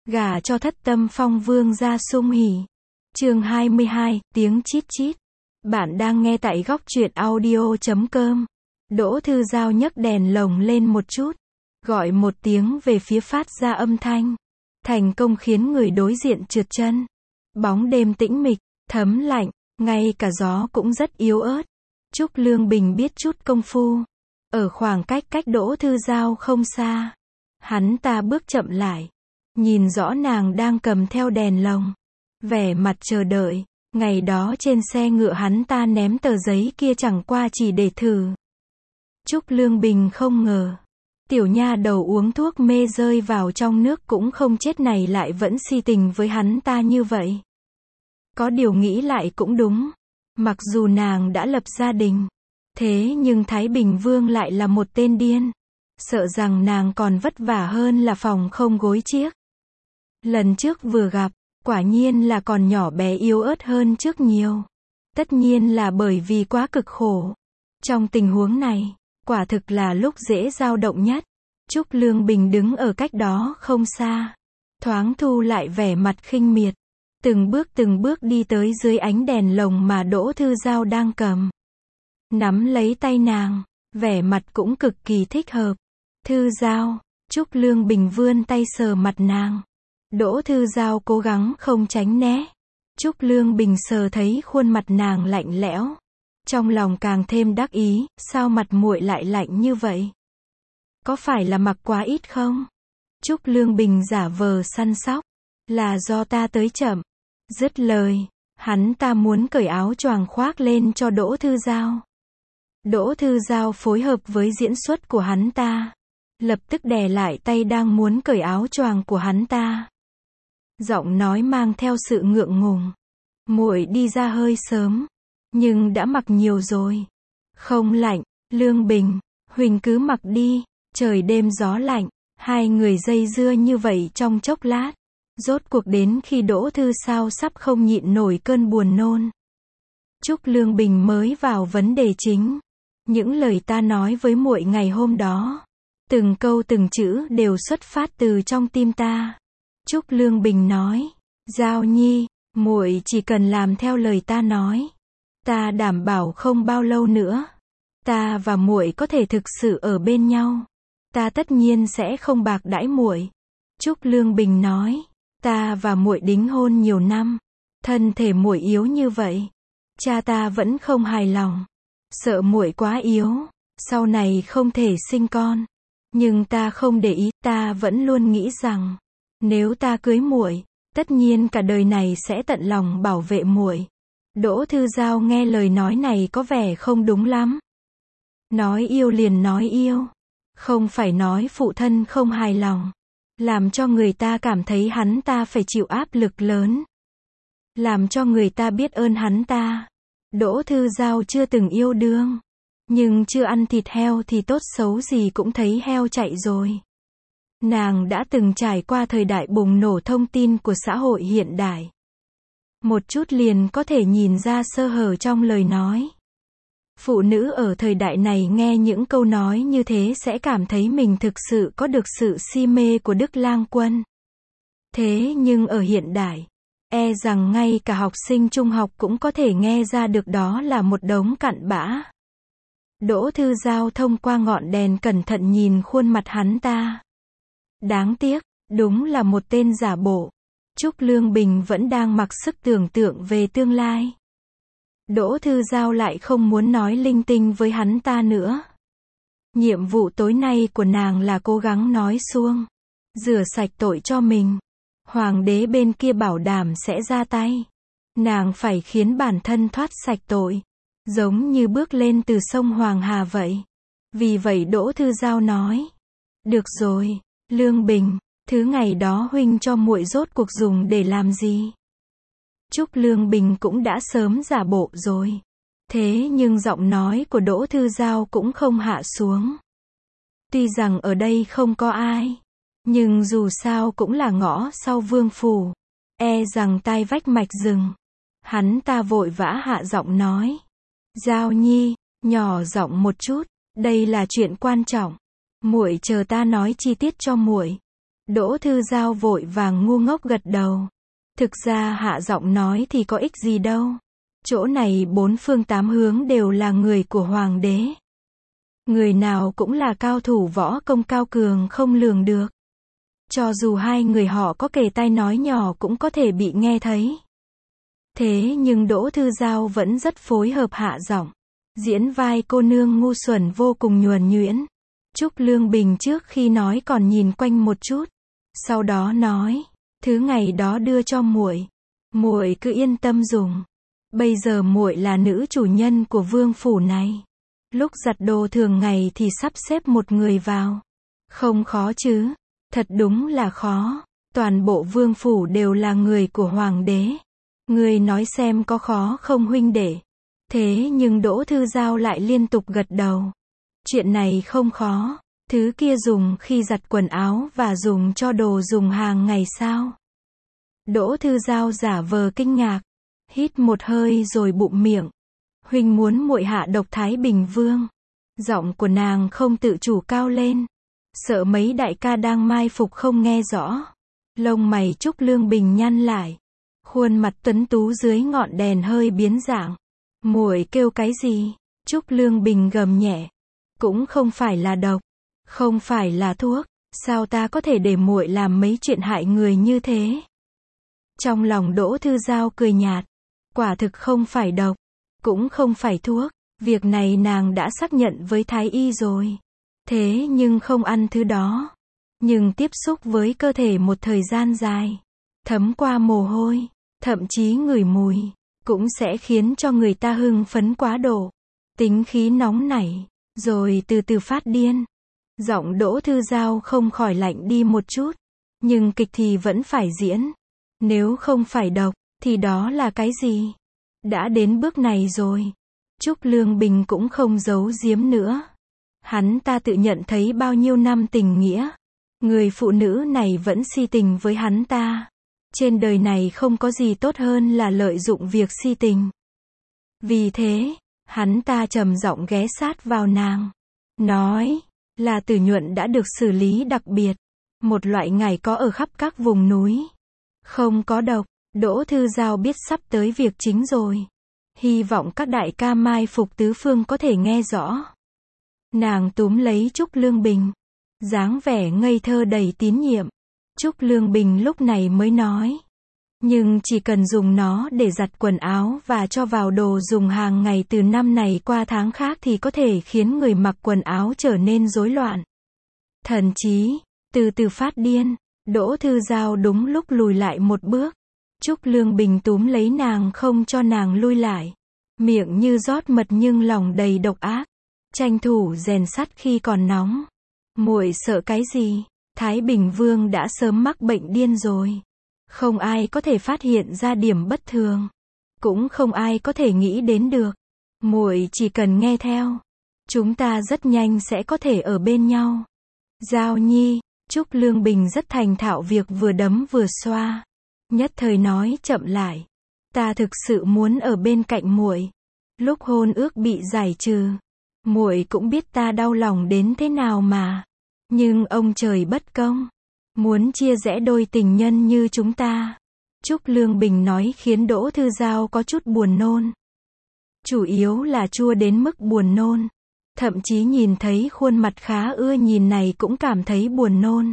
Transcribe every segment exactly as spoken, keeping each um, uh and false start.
Gả cho thất tâm phong vương gia sung hỉ. Chương hai mươi hai, tiếng chít chít. Bạn đang nghe tại góc truyện audio chấm com. Đỗ Thư Giao nhấc đèn lồng lên một chút, gọi một tiếng về phía phát ra âm thanh. Thành công khiến người đối diện trượt chân. Bóng đêm tĩnh mịch, thấm lạnh, ngay cả gió cũng rất yếu ớt. Trúc Lương Bình biết chút công phu. Ở khoảng cách cách Đỗ Thư Giao không xa, hắn ta bước chậm lại, nhìn rõ nàng đang cầm theo đèn lồng, vẻ mặt chờ đợi. Ngày đó trên xe ngựa hắn ta ném tờ giấy kia chẳng qua chỉ để thử. Trúc Lương Bình không ngờ, tiểu nha đầu uống thuốc mê rơi vào trong nước cũng không chết này lại vẫn si tình với hắn ta như vậy. Có điều nghĩ lại cũng đúng, mặc dù nàng đã lập gia đình, thế nhưng Thái Bình Vương lại là một tên điên. Sợ rằng nàng còn vất vả hơn là phòng không gối chiếc. Lần trước vừa gặp, quả nhiên là còn nhỏ bé yếu ớt hơn trước nhiều. Tất nhiên là bởi vì quá cực khổ. Trong tình huống này, quả thực là lúc dễ dao động nhất. Trúc Lương Bình đứng ở cách đó không xa, thoáng thu lại vẻ mặt khinh miệt, từng bước từng bước đi tới dưới ánh đèn lồng mà Đỗ Thư Giao đang cầm. Nắm lấy tay nàng, vẻ mặt cũng cực kỳ thích hợp. Thư Giao, Trúc Lương Bình vươn tay sờ mặt nàng. Đỗ Thư Giao cố gắng không tránh né. Trúc Lương Bình sờ thấy khuôn mặt nàng lạnh lẽo, trong lòng càng thêm đắc ý, sao mặt muội lại lạnh như vậy? Có phải là mặc quá ít không? Trúc Lương Bình giả vờ săn sóc, là do ta tới chậm. Dứt lời, hắn ta muốn cởi áo choàng khoác lên cho Đỗ Thư Giao. Đỗ Thư Giao phối hợp với diễn xuất của hắn ta, lập tức đè lại tay đang muốn cởi áo choàng của hắn ta. Giọng nói mang theo sự ngượng ngùng. Muội đi ra hơi sớm, nhưng đã mặc nhiều rồi. Không lạnh, Lương Bình, huỳnh cứ mặc đi, trời đêm gió lạnh. Hai người dây dưa như vậy trong chốc lát, rốt cuộc đến khi Đỗ Thư Giao sắp không nhịn nổi cơn buồn nôn, Trúc Lương Bình mới vào vấn đề chính. Những lời ta nói với muội ngày hôm đó, từng câu từng chữ đều xuất phát từ trong tim ta. Trúc Lương Bình nói, Giao Nhi, muội chỉ cần làm theo lời ta nói, ta đảm bảo không bao lâu nữa, ta và muội có thể thực sự ở bên nhau. Ta tất nhiên sẽ không bạc đãi muội. Trúc Lương Bình nói, ta và muội đính hôn nhiều năm, thân thể muội yếu như vậy, cha ta vẫn không hài lòng, sợ muội quá yếu, sau này không thể sinh con. Nhưng ta không để ý, ta vẫn luôn nghĩ rằng, nếu ta cưới muội, tất nhiên cả đời này sẽ tận lòng bảo vệ muội. Đỗ Thư Giao nghe lời nói này có vẻ không đúng lắm. Nói yêu liền nói yêu, không phải nói phụ thân không hài lòng, làm cho người ta cảm thấy hắn ta phải chịu áp lực lớn, làm cho người ta biết ơn hắn ta. Đỗ Thư Giao chưa từng yêu đương, nhưng chưa ăn thịt heo thì tốt xấu gì cũng thấy heo chạy rồi. Nàng đã từng trải qua thời đại bùng nổ thông tin của xã hội hiện đại. Một chút liền có thể nhìn ra sơ hở trong lời nói. Phụ nữ ở thời đại này nghe những câu nói như thế sẽ cảm thấy mình thực sự có được sự si mê của Đức Lang Quân. Thế nhưng ở hiện đại, e rằng ngay cả học sinh trung học cũng có thể nghe ra được đó là một đống cặn bã. Đỗ Thư Giao thông qua ngọn đèn cẩn thận nhìn khuôn mặt hắn ta. Đáng tiếc, đúng là một tên giả bộ. Trúc Lương Bình vẫn đang mặc sức tưởng tượng về tương lai. Đỗ Thư Giao lại không muốn nói linh tinh với hắn ta nữa. Nhiệm vụ tối nay của nàng là cố gắng nói suông, rửa sạch tội cho mình. Hoàng đế bên kia bảo đảm sẽ ra tay. Nàng phải khiến bản thân thoát sạch tội, giống như bước lên từ sông Hoàng Hà vậy. Vì vậy Đỗ Thư Giao nói, được rồi, Lương Bình, thứ ngày đó huynh cho muội rốt cuộc dùng để làm gì? Trúc Lương Bình cũng đã sớm giả bộ rồi. Thế nhưng giọng nói của Đỗ Thư Giao cũng không hạ xuống. Tuy rằng ở đây không có ai, nhưng dù sao cũng là ngõ sau vương phủ, e rằng tai vách mạch rừng. Hắn ta vội vã hạ giọng nói, Giao Nhi, nhỏ giọng một chút, đây là chuyện quan trọng. Muội chờ ta nói chi tiết cho muội. Đỗ Thư Giao vội vàng ngu ngốc gật đầu. Thực ra hạ giọng nói thì có ích gì đâu. Chỗ này bốn phương tám hướng đều là người của hoàng đế. Người nào cũng là cao thủ võ công cao cường không lường được. Cho dù hai người họ có kề tai nói nhỏ cũng có thể bị nghe thấy. Thế nhưng Đỗ Thư Giao vẫn rất phối hợp hạ giọng. Diễn vai cô nương ngu xuẩn vô cùng nhuần nhuyễn. Trúc Lương Bình trước khi nói còn nhìn quanh một chút. Sau đó nói, thứ ngày đó đưa cho muội, muội cứ yên tâm dùng. Bây giờ muội là nữ chủ nhân của vương phủ này. Lúc giặt đồ thường ngày thì sắp xếp một người vào. Không khó chứ? Thật đúng là khó. Toàn bộ vương phủ đều là người của hoàng đế. Người nói xem có khó không huynh đệ? Thế nhưng Đỗ Thư Giao lại liên tục gật đầu. Chuyện này không khó. Thứ kia dùng khi giặt quần áo và dùng cho đồ dùng hàng ngày sao? Đỗ Thư Giao giả vờ kinh ngạc. Hít một hơi rồi bụm miệng. Huynh muốn muội hạ độc Thái Bình Vương. Giọng của nàng không tự chủ cao lên. Sợ mấy đại ca đang mai phục không nghe rõ. Lông mày Trúc Lương Bình nhăn lại. Khuôn mặt tuấn tú dưới ngọn đèn hơi biến dạng. Muội kêu cái gì? Trúc Lương Bình gầm nhẹ. Cũng không phải là độc. Không phải là thuốc. Sao ta có thể để muội làm mấy chuyện hại người như thế? Trong lòng Đỗ Thư Giao cười nhạt. Quả thực không phải độc. Cũng không phải thuốc. Việc này nàng đã xác nhận với Thái Y rồi. Thế nhưng không ăn thứ đó. Nhưng tiếp xúc với cơ thể một thời gian dài. Thấm qua mồ hôi. Thậm chí ngửi mùi. Cũng sẽ khiến cho người ta hưng phấn quá độ. Tính khí nóng nảy. Rồi từ từ phát điên. Giọng Đỗ Thư Giao không khỏi lạnh đi một chút. Nhưng kịch thì vẫn phải diễn. Nếu không phải độc, thì đó là cái gì? Đã đến bước này rồi. Trúc Lương Bình cũng không giấu giếm nữa. Hắn ta tự nhận thấy bao nhiêu năm tình nghĩa. Người phụ nữ này vẫn si tình với hắn ta. Trên đời này không có gì tốt hơn là lợi dụng việc si tình. Vì thế, hắn ta trầm giọng ghé sát vào nàng. Nói, là tử nhuận đã được xử lý đặc biệt. Một loại ngải có ở khắp các vùng núi. Không có độc. Đỗ Thư Giao biết sắp tới việc chính rồi. Hy vọng các đại ca mai phục tứ phương có thể nghe rõ. Nàng túm lấy Trúc Lương Bình. Dáng vẻ ngây thơ đầy tín nhiệm. Trúc Lương Bình lúc này mới nói. Nhưng chỉ cần dùng nó để giặt quần áo và cho vào đồ dùng hàng ngày từ năm này qua tháng khác thì có thể khiến người mặc quần áo trở nên rối loạn. Thậm chí, từ từ phát điên. Đỗ Thư Giao đúng lúc lùi lại một bước. Trúc Lương Bình túm lấy nàng không cho nàng lui lại. Miệng như rót mật nhưng lòng đầy độc ác. Tranh thủ rèn sắt khi còn nóng. Muội sợ cái gì? Thái Bình Vương đã sớm mắc bệnh điên rồi. Không ai có thể phát hiện ra điểm bất thường. Cũng không ai có thể nghĩ đến được. Muội chỉ cần nghe theo. Chúng ta rất nhanh sẽ có thể ở bên nhau. Giao Nhi, Trúc Lương Bình rất thành thạo việc vừa đấm vừa xoa. Nhất thời nói chậm lại. Ta thực sự muốn ở bên cạnh muội. Lúc hôn ước bị giải trừ, muội cũng biết ta đau lòng đến thế nào mà. Nhưng ông trời bất công. Muốn chia rẽ đôi tình nhân như chúng ta. Trúc Lương Bình nói khiến Đỗ Thư Giao có chút buồn nôn. Chủ yếu là chua đến mức buồn nôn. Thậm chí nhìn thấy khuôn mặt khá ưa nhìn này cũng cảm thấy buồn nôn.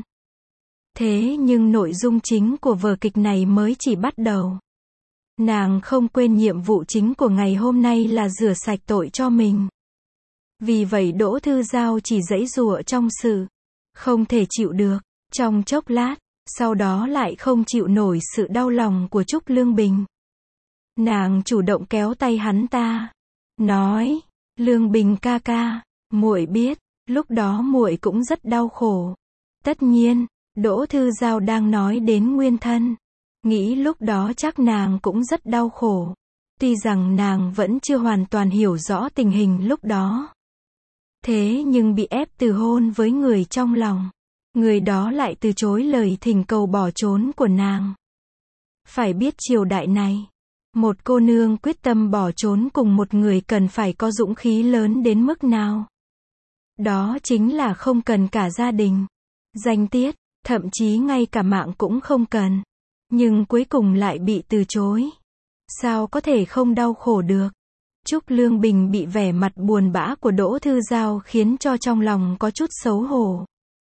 Thế nhưng nội dung chính của vở kịch này mới chỉ bắt đầu. Nàng không quên nhiệm vụ chính của ngày hôm nay là rửa sạch tội cho mình. Vì vậy Đỗ Thư Giao chỉ giãy giụa trong sự không thể chịu được, trong chốc lát, sau đó lại không chịu nổi sự đau lòng của Trúc Lương Bình. Nàng chủ động kéo tay hắn ta, nói, Lương Bình ca ca, muội biết, lúc đó muội cũng rất đau khổ. Tất nhiên, Đỗ Thư Giao đang nói đến nguyên thân. Nghĩ lúc đó chắc nàng cũng rất đau khổ. Tuy rằng nàng vẫn chưa hoàn toàn hiểu rõ tình hình lúc đó. Thế nhưng bị ép từ hôn với người trong lòng. Người đó lại từ chối lời thỉnh cầu bỏ trốn của nàng. Phải biết triều đại này, một cô nương quyết tâm bỏ trốn cùng một người cần phải có dũng khí lớn đến mức nào. Đó chính là không cần cả gia đình, danh tiết, thậm chí ngay cả mạng cũng không cần. Nhưng cuối cùng lại bị từ chối. Sao có thể không đau khổ được? Trúc Lương Bình bị vẻ mặt buồn bã của Đỗ Thư Giao khiến cho trong lòng có chút xấu hổ.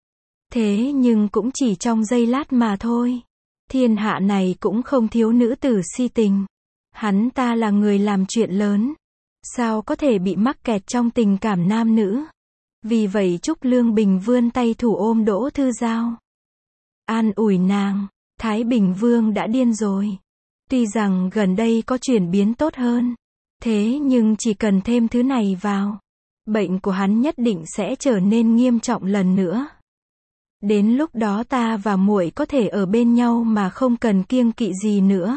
Thế nhưng cũng chỉ trong giây lát mà thôi. Thiên hạ này cũng không thiếu nữ tử si tình. Hắn ta là người làm chuyện lớn. Sao có thể bị mắc kẹt trong tình cảm nam nữ? Vì vậy Trúc Lương Bình vươn tay thủ ôm Đỗ Thư Giao. An ủi nàng, Thái Bình Vương đã điên rồi. Tuy rằng gần đây có chuyển biến tốt hơn. Thế nhưng chỉ cần thêm thứ này vào, bệnh của hắn nhất định sẽ trở nên nghiêm trọng lần nữa. Đến lúc đó ta và muội có thể ở bên nhau mà không cần kiêng kỵ gì nữa.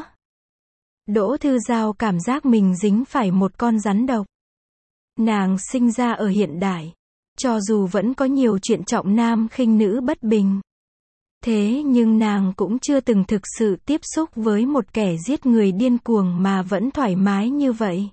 Đỗ Thư Giao cảm giác mình dính phải một con rắn độc. Nàng sinh ra ở hiện đại, cho dù vẫn có nhiều chuyện trọng nam khinh nữ bất bình. Thế nhưng nàng cũng chưa từng thực sự tiếp xúc với một kẻ giết người điên cuồng mà vẫn thoải mái như vậy.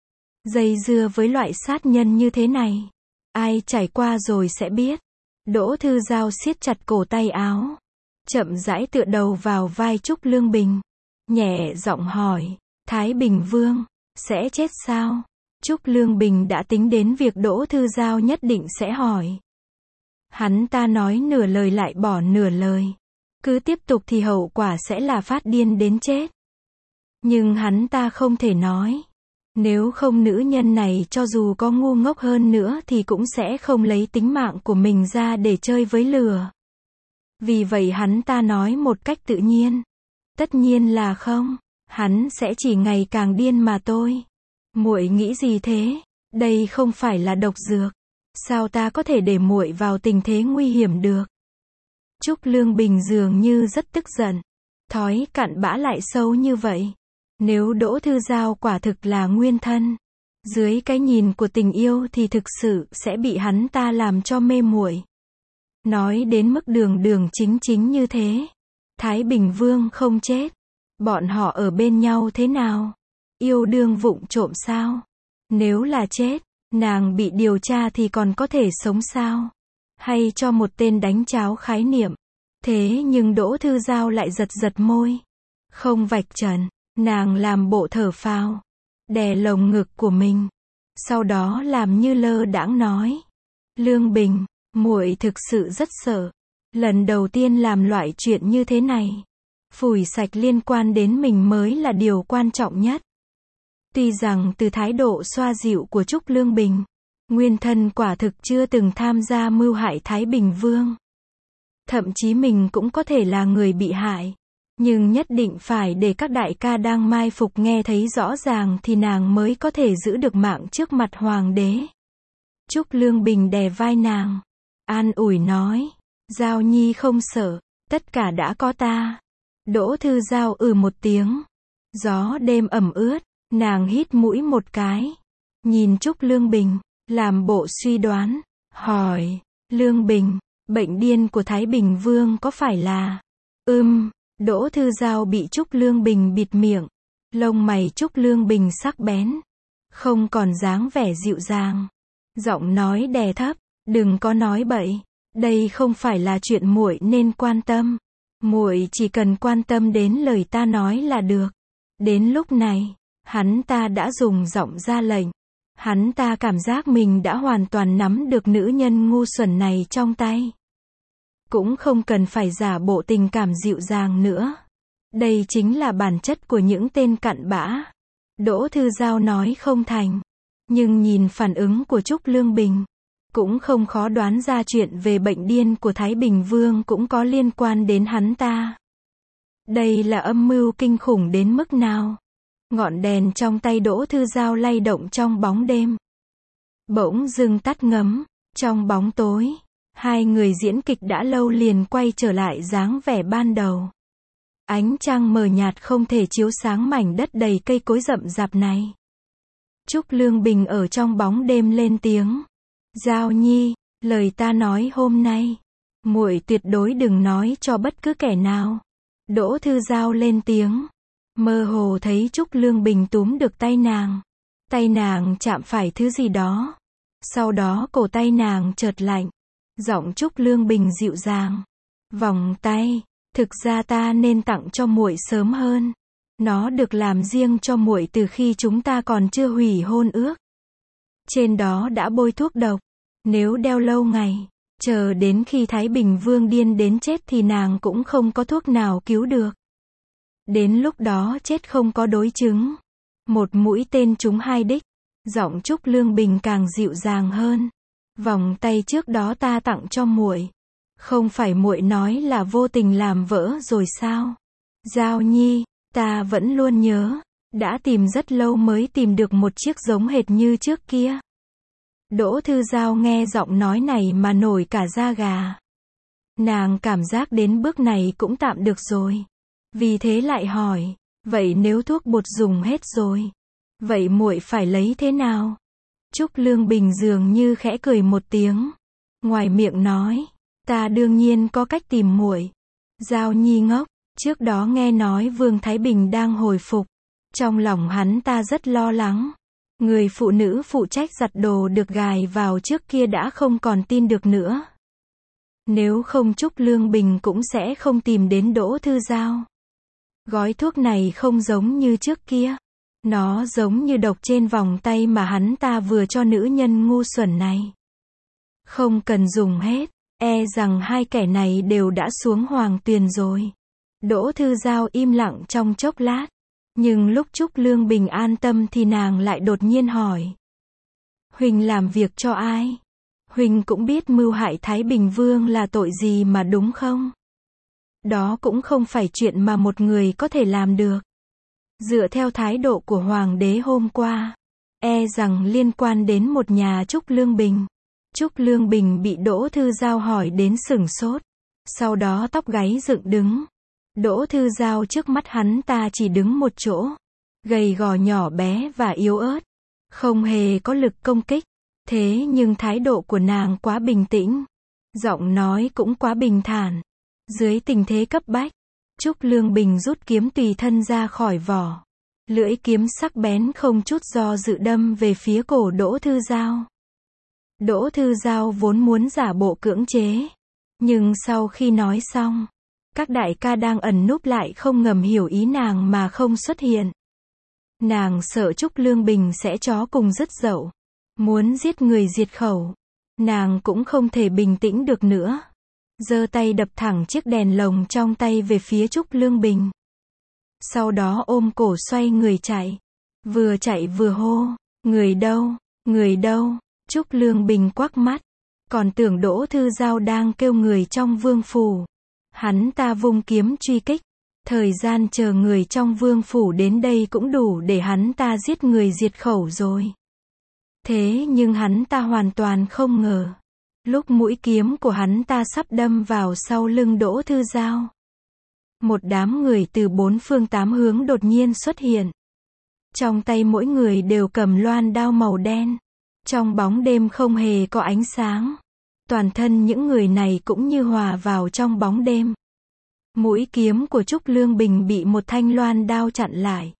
Dây dưa với loại sát nhân như thế này, ai trải qua rồi sẽ biết. Đỗ Thư Giao siết chặt cổ tay áo, chậm rãi tựa đầu vào vai Trúc Lương Bình, nhẹ giọng hỏi, Thái Bình Vương, sẽ chết sao? Trúc Lương Bình đã tính đến việc Đỗ Thư Giao nhất định sẽ hỏi. Hắn ta nói nửa lời lại bỏ nửa lời. Cứ tiếp tục thì hậu quả sẽ là phát điên đến chết. Nhưng hắn ta không thể nói. Nếu không nữ nhân này cho dù có ngu ngốc hơn nữa thì cũng sẽ không lấy tính mạng của mình ra để chơi với lửa. Vì vậy hắn ta nói một cách tự nhiên. Tất nhiên là không. Hắn sẽ chỉ ngày càng điên mà thôi. Muội nghĩ gì thế? Đây không phải là độc dược. Sao ta có thể để muội vào tình thế nguy hiểm được? Trúc Lương Bình dường như rất tức giận. Thói cặn bã lại sâu như vậy. Nếu Đỗ Thư Giao quả thực là nguyên thân, dưới cái nhìn của tình yêu thì thực sự sẽ bị hắn ta làm cho mê muội. Nói đến mức đường đường chính chính như thế. Thái Bình Vương không chết. Bọn họ ở bên nhau thế nào? Yêu đương vụng trộm sao? Nếu là chết, nàng bị điều tra thì còn có thể sống sao? Hay cho một tên đánh cháo khái niệm? Thế nhưng Đỗ Thư Giao lại giật giật môi. Không vạch trần, nàng làm bộ thở phào, đè lồng ngực của mình. Sau đó làm như lơ đãng nói. Lương Bình, muội thực sự rất sợ. Lần đầu tiên làm loại chuyện như thế này. Phủi sạch liên quan đến mình mới là điều quan trọng nhất. Tuy rằng từ thái độ xoa dịu của Trúc Lương Bình, nguyên thân quả thực chưa từng tham gia mưu hại Thái Bình Vương. Thậm chí mình cũng có thể là người bị hại. Nhưng nhất định phải để các đại ca đang mai phục nghe thấy rõ ràng thì nàng mới có thể giữ được mạng trước mặt hoàng đế. Trúc Lương Bình đè vai nàng, an ủi nói, Giao Nhi không sợ, tất cả đã có ta. Đỗ Thư Giao ừ một tiếng. Gió đêm ẩm ướt, nàng hít mũi một cái. Nhìn Trúc Lương Bình, làm bộ suy đoán, hỏi, Lương Bình, bệnh điên của Thái Bình Vương có phải là... Ưm, Đỗ Thư Giao bị Trúc Lương Bình bịt miệng. Lông mày Trúc Lương Bình sắc bén. Không còn dáng vẻ dịu dàng. Giọng nói đè thấp, đừng có nói bậy. Đây không phải là chuyện muội nên quan tâm. Muội chỉ cần quan tâm đến lời ta nói là được. Đến lúc này, hắn ta đã dùng giọng ra lệnh. Hắn ta cảm giác mình đã hoàn toàn nắm được nữ nhân ngu xuẩn này trong tay. Cũng không cần phải giả bộ tình cảm dịu dàng nữa. Đây chính là bản chất của những tên cặn bã. Đỗ Thư Giao nói không thành. Nhưng nhìn phản ứng của Trúc Lương Bình, cũng không khó đoán ra chuyện về bệnh điên của Thái Bình Vương cũng có liên quan đến hắn ta. Đây là âm mưu kinh khủng đến mức nào? Ngọn đèn trong tay Đỗ Thư Giao lay động trong bóng đêm. Bỗng dưng tắt ngấm, trong bóng tối. Hai người diễn kịch đã lâu liền quay trở lại dáng vẻ ban đầu. Ánh trăng mờ nhạt không thể chiếu sáng mảnh đất đầy cây cối rậm rạp này. Trúc Lương Bình ở trong bóng đêm lên tiếng. Giao Nhi, lời ta nói hôm nay, muội tuyệt đối đừng nói cho bất cứ kẻ nào. Đỗ Thư Giao lên tiếng. Mơ hồ thấy Trúc Lương Bình túm được tay nàng. Tay nàng chạm phải thứ gì đó. Sau đó cổ tay nàng chợt lạnh. Giọng Trúc Lương Bình dịu dàng. Vòng tay, thực ra ta nên tặng cho muội sớm hơn. Nó được làm riêng cho muội từ khi chúng ta còn chưa hủy hôn ước. Trên đó đã bôi thuốc độc. Nếu đeo lâu ngày, chờ đến khi Thái Bình Vương điên đến chết thì nàng cũng không có thuốc nào cứu được. Đến lúc đó chết không có đối chứng. Một mũi tên trúng hai đích. Giọng Trúc Lương Bình càng dịu dàng hơn. Vòng tay trước đó ta tặng cho muội, không phải muội nói là vô tình làm vỡ rồi sao? Giao Nhi, ta vẫn luôn nhớ, đã tìm rất lâu mới tìm được một chiếc giống hệt như trước kia. Đỗ Thư Giao nghe giọng nói này mà nổi cả da gà. Nàng cảm giác đến bước này cũng tạm được rồi. Vì thế lại hỏi, vậy nếu thuốc bột dùng hết rồi, vậy muội phải lấy thế nào? Trúc Lương Bình dường như khẽ cười một tiếng. Ngoài miệng nói, ta đương nhiên có cách tìm muội. Giao Nhi ngốc, trước đó nghe nói Vương Thái Bình đang hồi phục. Trong lòng hắn ta rất lo lắng. Người phụ nữ phụ trách giặt đồ được gài vào trước kia đã không còn tin được nữa. Nếu không Trúc Lương Bình cũng sẽ không tìm đến Đỗ Thư Giao. Gói thuốc này không giống như trước kia. Nó giống như độc trên vòng tay mà hắn ta vừa cho nữ nhân ngu xuẩn này. Không cần dùng hết, e rằng hai kẻ này đều đã xuống hoàng tuyền rồi. Đỗ Thư Giao im lặng trong chốc lát. Nhưng lúc Trúc Lương Bình an tâm thì nàng lại đột nhiên hỏi. Huỳnh làm việc cho ai? Huỳnh cũng biết mưu hại Thái Bình Vương là tội gì mà đúng không? Đó cũng không phải chuyện mà một người có thể làm được. Dựa theo thái độ của Hoàng đế hôm qua, e rằng liên quan đến một nhà Trúc Lương Bình. Trúc Lương Bình bị Đỗ Thư Giao hỏi đến sửng sốt. Sau đó tóc gáy dựng đứng. Đỗ Thư Giao trước mắt hắn ta chỉ đứng một chỗ. Gầy gò nhỏ bé và yếu ớt. Không hề có lực công kích. Thế nhưng thái độ của nàng quá bình tĩnh. Giọng nói cũng quá bình thản. Dưới tình thế cấp bách, Trúc Lương Bình rút kiếm tùy thân ra khỏi vỏ. Lưỡi kiếm sắc bén không chút do dự đâm về phía cổ Đỗ Thư Giao. Đỗ Thư Giao vốn muốn giả bộ cưỡng chế. Nhưng sau khi nói xong, các đại ca đang ẩn núp lại không ngầm hiểu ý nàng mà không xuất hiện. Nàng sợ Trúc Lương Bình sẽ chó cùng dứt dậu. Muốn giết người diệt khẩu. Nàng cũng không thể bình tĩnh được nữa. Giơ tay đập thẳng chiếc đèn lồng trong tay về phía Trúc Lương Bình. Sau đó ôm cổ xoay người chạy. Vừa chạy vừa hô. Người đâu? Người đâu? Trúc Lương Bình quắc mắt. Còn tưởng Đỗ Thư Giao đang kêu người trong vương phủ. Hắn ta vung kiếm truy kích. Thời gian chờ người trong vương phủ đến đây cũng đủ để hắn ta giết người diệt khẩu rồi. Thế nhưng hắn ta hoàn toàn không ngờ. Lúc mũi kiếm của hắn ta sắp đâm vào sau lưng Đỗ Thư Giao, một đám người từ bốn phương tám hướng đột nhiên xuất hiện. Trong tay mỗi người đều cầm loan đao màu đen. Trong bóng đêm không hề có ánh sáng. Toàn thân những người này cũng như hòa vào trong bóng đêm. Mũi kiếm của Trúc Lương Bình bị một thanh loan đao chặn lại.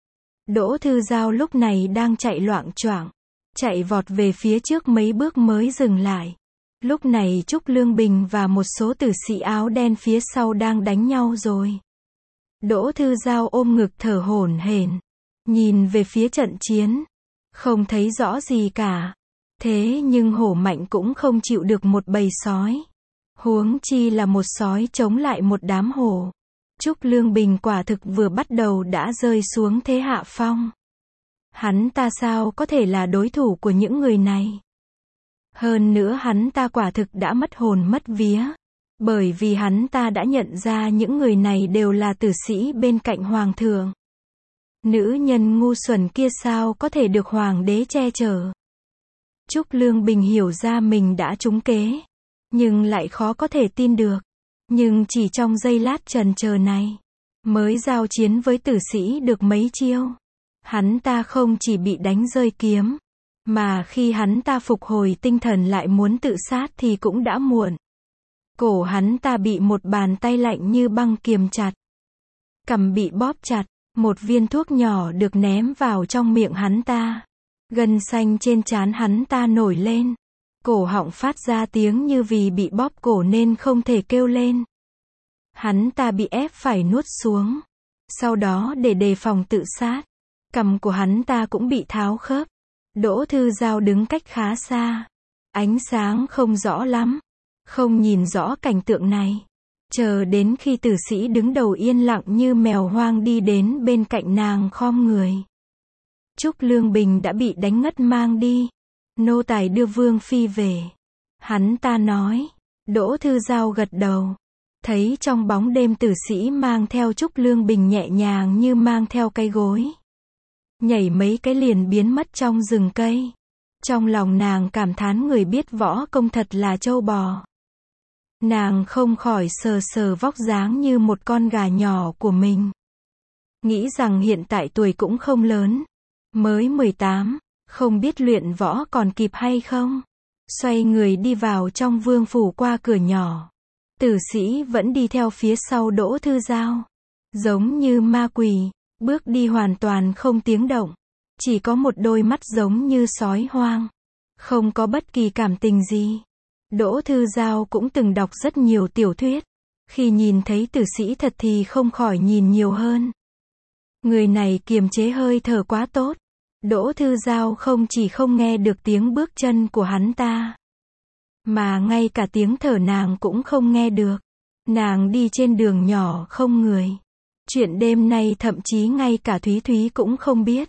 Đỗ Thư Giao lúc này đang chạy loạng choạng, chạy vọt về phía trước mấy bước mới dừng lại. Lúc này Trúc Lương Bình và một số tử sĩ áo đen phía sau đang đánh nhau rồi. Đỗ Thư Giao ôm ngực thở hổn hển, nhìn về phía trận chiến, không thấy rõ gì cả. Thế nhưng hổ mạnh cũng không chịu được một bầy sói. Huống chi là một sói chống lại một đám hổ. Trúc Lương Bình quả thực vừa bắt đầu đã rơi xuống thế hạ phong. Hắn ta sao có thể là đối thủ của những người này? Hơn nữa hắn ta quả thực đã mất hồn mất vía. Bởi vì hắn ta đã nhận ra những người này đều là tử sĩ bên cạnh hoàng thượng. Nữ nhân ngu xuẩn kia sao có thể được hoàng đế che chở? Trúc Lương Bình hiểu ra mình đã trúng kế. Nhưng lại khó có thể tin được. Nhưng chỉ trong giây lát chần chờ này, mới giao chiến với tử sĩ được mấy chiêu, hắn ta không chỉ bị đánh rơi kiếm, mà khi hắn ta phục hồi tinh thần lại muốn tự sát thì cũng đã muộn. Cổ hắn ta bị một bàn tay lạnh như băng kiềm chặt. Cằm bị bóp chặt, một viên thuốc nhỏ được ném vào trong miệng hắn ta. Gân xanh trên trán hắn ta nổi lên. Cổ họng phát ra tiếng như vì bị bóp cổ nên không thể kêu lên. Hắn ta bị ép phải nuốt xuống. Sau đó để đề phòng tự sát, cằm của hắn ta cũng bị tháo khớp. Đỗ Thư Giao đứng cách khá xa. Ánh sáng không rõ lắm. Không nhìn rõ cảnh tượng này. Chờ đến khi tử sĩ đứng đầu yên lặng như mèo hoang đi đến bên cạnh nàng khom người. Trúc Lương Bình đã bị đánh ngất mang đi. Nô tài đưa Vương Phi về. Hắn ta nói. Đỗ Thư Giao gật đầu. Thấy trong bóng đêm tử sĩ mang theo Trúc Lương Bình nhẹ nhàng như mang theo cái gối. Nhảy mấy cái liền biến mất trong rừng cây. Trong lòng nàng cảm thán người biết võ công thật là trâu bò. Nàng không khỏi sờ sờ vóc dáng như một con gà nhỏ của mình. Nghĩ rằng hiện tại tuổi cũng không lớn. Mới mười tám, không biết luyện võ còn kịp hay không. Xoay người đi vào trong vương phủ qua cửa nhỏ. Tử sĩ vẫn đi theo phía sau Đỗ Thư Giao. Giống như ma quỷ, bước đi hoàn toàn không tiếng động. Chỉ có một đôi mắt giống như sói hoang. Không có bất kỳ cảm tình gì. Đỗ Thư Giao cũng từng đọc rất nhiều tiểu thuyết. Khi nhìn thấy tử sĩ thật thì không khỏi nhìn nhiều hơn. Người này kiềm chế hơi thở quá tốt. Đỗ Thư Giao không chỉ không nghe được tiếng bước chân của hắn ta, mà ngay cả tiếng thở nàng cũng không nghe được. Nàng đi trên đường nhỏ không người. Chuyện đêm nay thậm chí ngay cả Thúy Thúy cũng không biết.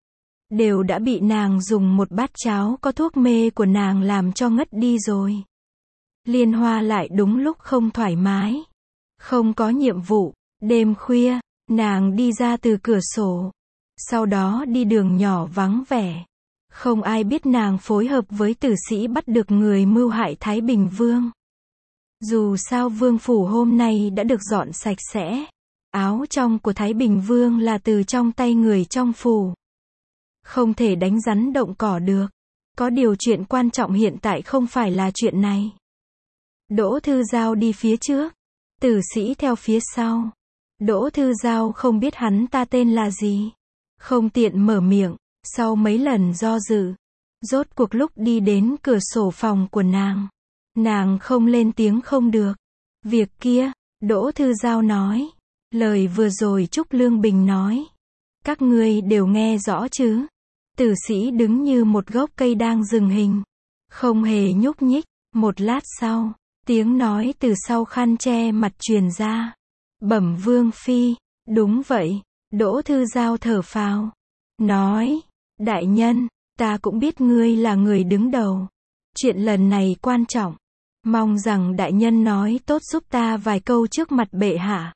Đều đã bị nàng dùng một bát cháo có thuốc mê của nàng làm cho ngất đi rồi. Liên Hoa lại đúng lúc không thoải mái. Không có nhiệm vụ. Đêm khuya, nàng đi ra từ cửa sổ. Sau đó đi đường nhỏ vắng vẻ. Không ai biết nàng phối hợp với tử sĩ bắt được người mưu hại Thái Bình Vương. Dù sao vương phủ hôm nay đã được dọn sạch sẽ. Áo trong của Thái Bình Vương là từ trong tay người trong phủ. Không thể đánh rắn động cỏ được. Có điều chuyện quan trọng hiện tại không phải là chuyện này. Đỗ Thư Giao đi phía trước. Tử sĩ theo phía sau. Đỗ Thư Giao không biết hắn ta tên là gì. Không tiện mở miệng. Sau mấy lần do dự, rốt cuộc lúc đi đến cửa sổ phòng của nàng, nàng không lên tiếng không được. Việc kia, Đỗ Thư Giao nói. Lời vừa rồi Trúc Lương Bình nói. Các ngươi đều nghe rõ chứ? Tử sĩ đứng như một gốc cây đang dừng hình. Không hề nhúc nhích. Một lát sau, tiếng nói từ sau khăn che mặt truyền ra. Bẩm Vương Phi. Đúng vậy. Đỗ Thư Giao thở phào. Nói. Đại nhân, ta cũng biết ngươi là người đứng đầu. Chuyện lần này quan trọng. Mong rằng đại nhân nói tốt giúp ta vài câu trước mặt bệ hạ.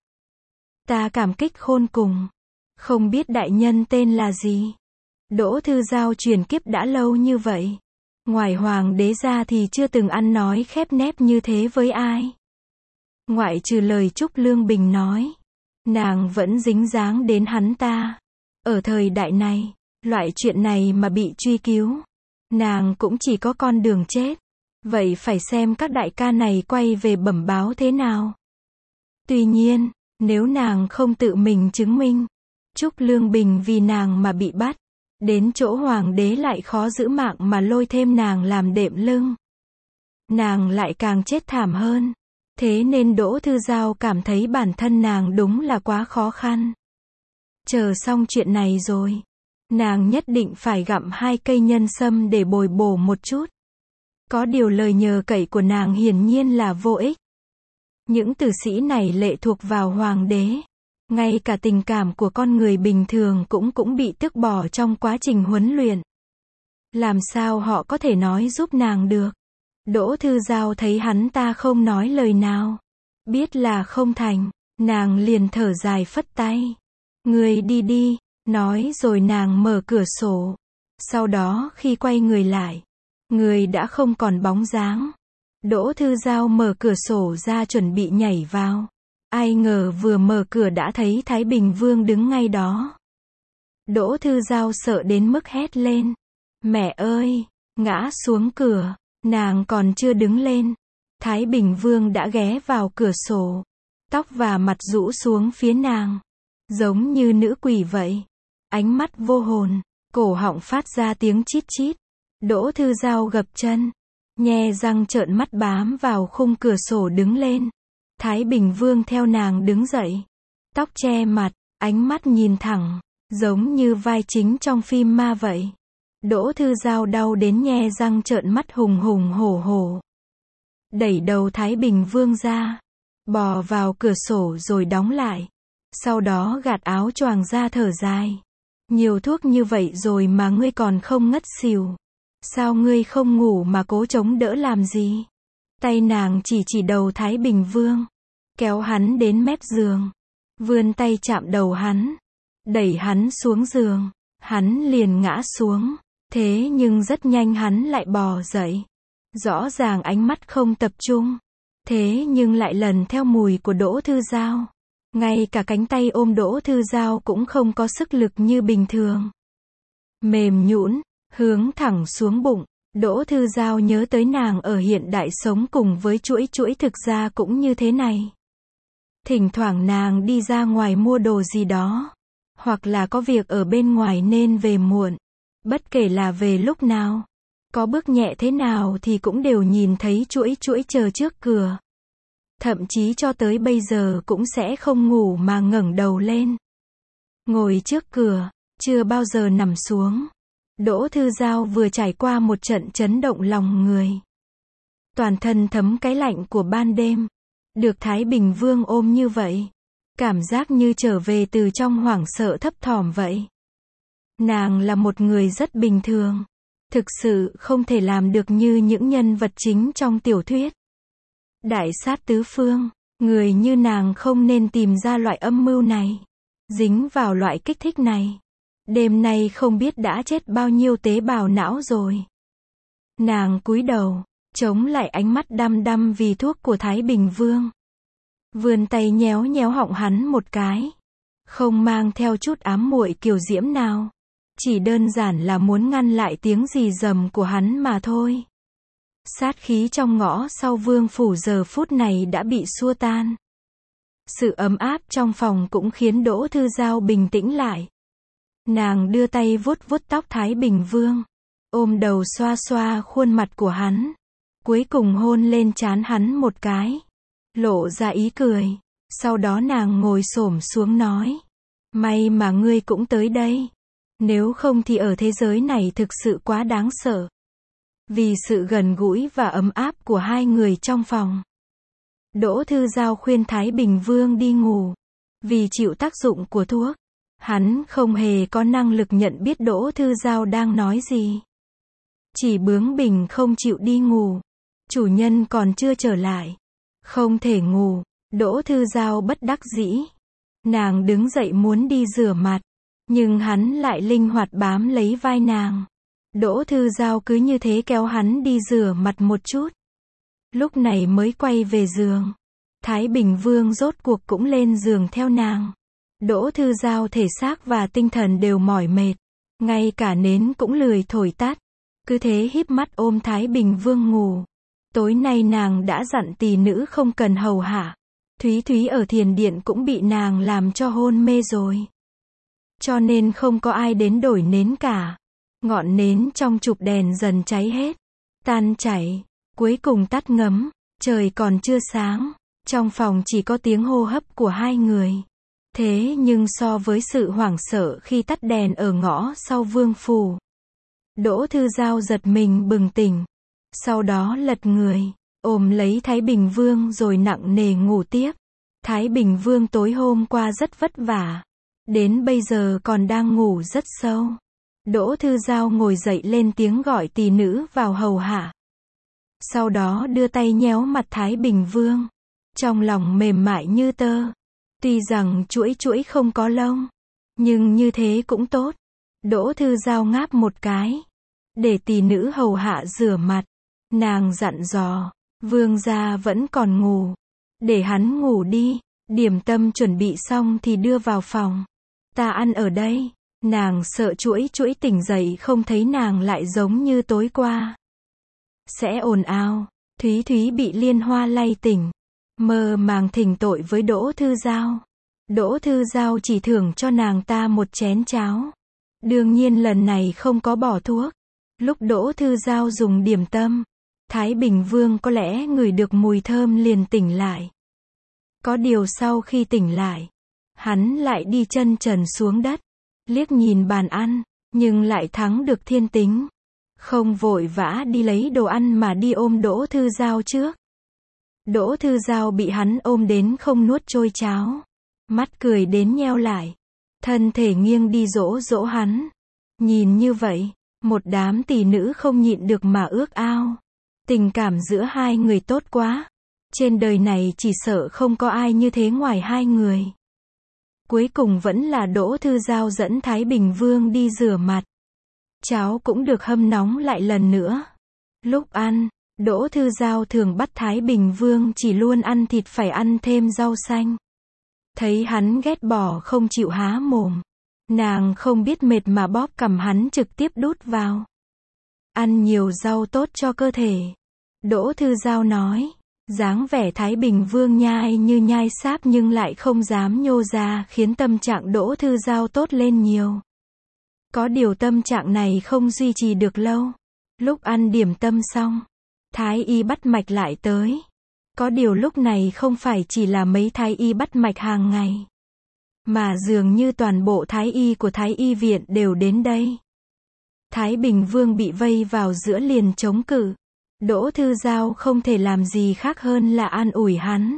Ta cảm kích khôn cùng. Không biết đại nhân tên là gì? Đỗ Thư Giao truyền kiếp đã lâu như vậy. Ngoài hoàng đế ra thì chưa từng ăn nói khép nép như thế với ai. Ngoại trừ lời Trúc Lương Bình nói. Nàng vẫn dính dáng đến hắn ta. Ở thời đại này, loại chuyện này mà bị truy cứu, nàng cũng chỉ có con đường chết. Vậy phải xem các đại ca này quay về bẩm báo thế nào. Tuy nhiên, nếu nàng không tự mình chứng minh, Trúc Lương Bình vì nàng mà bị bắt, đến chỗ hoàng đế lại khó giữ mạng mà lôi thêm nàng làm đệm lưng. Nàng lại càng chết thảm hơn. Thế nên Đỗ Thư Giao cảm thấy bản thân nàng đúng là quá khó khăn. Chờ xong chuyện này rồi, nàng nhất định phải gặm hai cây nhân sâm để bồi bổ một chút. Có điều lời nhờ cậy của nàng hiển nhiên là vô ích. Những tử sĩ này lệ thuộc vào hoàng đế. Ngay cả tình cảm của con người bình thường cũng cũng bị tước bỏ trong quá trình huấn luyện. Làm sao họ có thể nói giúp nàng được? Đỗ Thư Giao thấy hắn ta không nói lời nào. Biết là không thành, nàng liền thở dài phất tay. Người đi đi, nói rồi nàng mở cửa sổ. Sau đó khi quay người lại, người đã không còn bóng dáng. Đỗ Thư Giao mở cửa sổ ra chuẩn bị nhảy vào. Ai ngờ vừa mở cửa đã thấy Thái Bình Vương đứng ngay đó. Đỗ Thư Giao sợ đến mức hét lên. Mẹ ơi! Ngã xuống cửa. Nàng còn chưa đứng lên. Thái Bình Vương đã ghé vào cửa sổ. Tóc và mặt rũ xuống phía nàng. Giống như nữ quỷ vậy. Ánh mắt vô hồn. Cổ họng phát ra tiếng chít chít. Đỗ Thư Giao gập chân. Nhe răng trợn mắt bám vào khung cửa sổ đứng lên. Thái Bình Vương theo nàng đứng dậy. Tóc che mặt, ánh mắt nhìn thẳng, giống như vai chính trong phim ma vậy. Đỗ Thư Giao đau đến nhe răng trợn mắt hùng hùng hổ hổ. Đẩy đầu Thái Bình Vương ra, bò vào cửa sổ rồi đóng lại. Sau đó gạt áo choàng ra thở dài. Nhiều thuốc như vậy rồi mà ngươi còn không ngất xỉu. Sao ngươi không ngủ mà cố chống đỡ làm gì? Tay nàng chỉ chỉ đầu Thái Bình Vương, kéo hắn đến mép giường, vươn tay chạm đầu hắn, đẩy hắn xuống giường. Hắn liền ngã xuống, thế nhưng rất nhanh hắn lại bò dậy. Rõ ràng ánh mắt không tập trung, thế nhưng lại lần theo mùi của Đỗ Thư Giao. Ngay cả cánh tay ôm Đỗ Thư Giao cũng không có sức lực như bình thường. Mềm nhũn, hướng thẳng xuống bụng. Đỗ Thư Giao nhớ tới nàng ở hiện đại sống cùng với chuỗi chuỗi thực ra cũng như thế này. Thỉnh thoảng nàng đi ra ngoài mua đồ gì đó, hoặc là có việc ở bên ngoài nên về muộn. Bất kể là về lúc nào, có bước nhẹ thế nào thì cũng đều nhìn thấy chuỗi chuỗi chờ trước cửa. Thậm chí cho tới bây giờ cũng sẽ không ngủ mà ngẩng đầu lên. Ngồi trước cửa, chưa bao giờ nằm xuống. Đỗ Thư Giao vừa trải qua một trận chấn động lòng người. Toàn thân thấm cái lạnh của ban đêm. Được Thái Bình Vương ôm như vậy. Cảm giác như trở về từ trong hoảng sợ thấp thỏm vậy. Nàng là một người rất bình thường. Thực sự không thể làm được như những nhân vật chính trong tiểu thuyết. Đại sát tứ phương, người như nàng không nên tìm ra loại âm mưu này. Dính vào loại kích thích này. Đêm nay không biết đã chết bao nhiêu tế bào não rồi. Nàng cúi đầu, chống lại ánh mắt đăm đăm vì thuốc của Thái Bình Vương. Vươn tay nhéo nhéo họng hắn một cái. Không mang theo chút ám muội kiều diễm nào. Chỉ đơn giản là muốn ngăn lại tiếng rì rầm của hắn mà thôi. Sát khí trong ngõ sau vương phủ giờ phút này đã bị xua tan. Sự ấm áp trong phòng cũng khiến Đỗ Thư Giao bình tĩnh lại. Nàng đưa tay vuốt vuốt tóc Thái Bình Vương, ôm đầu xoa xoa khuôn mặt của hắn, cuối cùng hôn lên trán hắn một cái, lộ ra ý cười. Sau đó nàng ngồi xổm xuống nói, may mà ngươi cũng tới đây, nếu không thì ở thế giới này thực sự quá đáng sợ. Vì sự gần gũi và ấm áp của hai người trong phòng, Đỗ Thư Giao khuyên Thái Bình Vương đi ngủ. Vì chịu tác dụng của thuốc, hắn không hề có năng lực nhận biết Đỗ Thư Giao đang nói gì. Chỉ bướng bỉnh không chịu đi ngủ. Chủ nhân còn chưa trở lại. Không thể ngủ. Đỗ Thư Giao bất đắc dĩ. Nàng đứng dậy muốn đi rửa mặt. Nhưng hắn lại linh hoạt bám lấy vai nàng. Đỗ Thư Giao cứ như thế kéo hắn đi rửa mặt một chút. Lúc này mới quay về giường. Thái Bình Vương rốt cuộc cũng lên giường theo nàng. Đỗ Thư Giao thể xác và tinh thần đều mỏi mệt. Ngay cả nến cũng lười thổi tắt. Cứ thế híp mắt ôm Thái Bình Vương ngủ. Tối nay nàng đã dặn tỳ nữ không cần hầu hạ. Thúy Thúy ở thiền điện cũng bị nàng làm cho hôn mê rồi. Cho nên không có ai đến đổi nến cả. Ngọn nến trong chụp đèn dần cháy hết. Tan chảy. Cuối cùng tắt ngấm. Trời còn chưa sáng. Trong phòng chỉ có tiếng hô hấp của hai người. Thế nhưng so với sự hoảng sợ khi tắt đèn ở ngõ sau vương phủ, Đỗ Thư Giao giật mình bừng tỉnh. Sau đó lật người, ôm lấy Thái Bình Vương rồi nặng nề ngủ tiếp. Thái Bình Vương tối hôm qua rất vất vả. Đến bây giờ còn đang ngủ rất sâu. Đỗ Thư Giao ngồi dậy lên tiếng gọi tỳ nữ vào hầu hạ. Sau đó đưa tay nhéo mặt Thái Bình Vương. Trong lòng mềm mại như tơ. Tuy rằng chuỗi chuỗi không có lông, nhưng như thế cũng tốt. Đỗ Thư Giao ngáp một cái. Để tỳ nữ hầu hạ rửa mặt. Nàng dặn dò, vương gia vẫn còn ngủ. Để hắn ngủ đi, điểm tâm chuẩn bị xong thì đưa vào phòng. Ta ăn ở đây. Nàng sợ chuỗi chuỗi tỉnh dậy không thấy nàng lại giống như tối qua. Sẽ ồn ào. Thúy Thúy bị Liên Hoa lay tỉnh. Mơ màng thỉnh tội với Đỗ Thư Giao. Đỗ Thư Giao chỉ thưởng cho nàng ta một chén cháo. Đương nhiên lần này không có bỏ thuốc. Lúc Đỗ Thư Giao dùng điểm tâm, Thái Bình Vương có lẽ ngửi được mùi thơm liền tỉnh lại. Có điều sau khi tỉnh lại, hắn lại đi chân trần xuống đất, liếc nhìn bàn ăn, nhưng lại thắng được thiên tính. Không vội vã đi lấy đồ ăn mà đi ôm Đỗ Thư Giao trước. Đỗ Thư Giao bị hắn ôm đến không nuốt trôi cháo. Mắt cười đến nheo lại. Thân thể nghiêng đi dỗ dỗ hắn. Nhìn như vậy, một đám tỷ nữ không nhịn được mà ước ao. Tình cảm giữa hai người tốt quá. Trên đời này chỉ sợ không có ai như thế ngoài hai người. Cuối cùng vẫn là Đỗ Thư Giao dẫn Thái Bình Vương đi rửa mặt. Cháo cũng được hâm nóng lại lần nữa. Lúc ăn, Đỗ Thư Giao thường bắt Thái Bình Vương chỉ luôn ăn thịt phải ăn thêm rau xanh. Thấy hắn ghét bỏ không chịu há mồm. Nàng không biết mệt mà bóp cằm hắn trực tiếp đút vào. Ăn nhiều rau tốt cho cơ thể. Đỗ Thư Giao nói. Dáng vẻ Thái Bình Vương nhai như nhai sáp nhưng lại không dám nhô ra khiến tâm trạng Đỗ Thư Giao tốt lên nhiều. Có điều tâm trạng này không duy trì được lâu. Lúc ăn điểm tâm xong, Thái y bắt mạch lại tới. Có điều lúc này không phải chỉ là mấy Thái y bắt mạch hàng ngày. Mà dường như toàn bộ Thái y của Thái y viện đều đến đây. Thái Bình Vương bị vây vào giữa liền chống cự. Đỗ Thư Giao không thể làm gì khác hơn là an ủi hắn.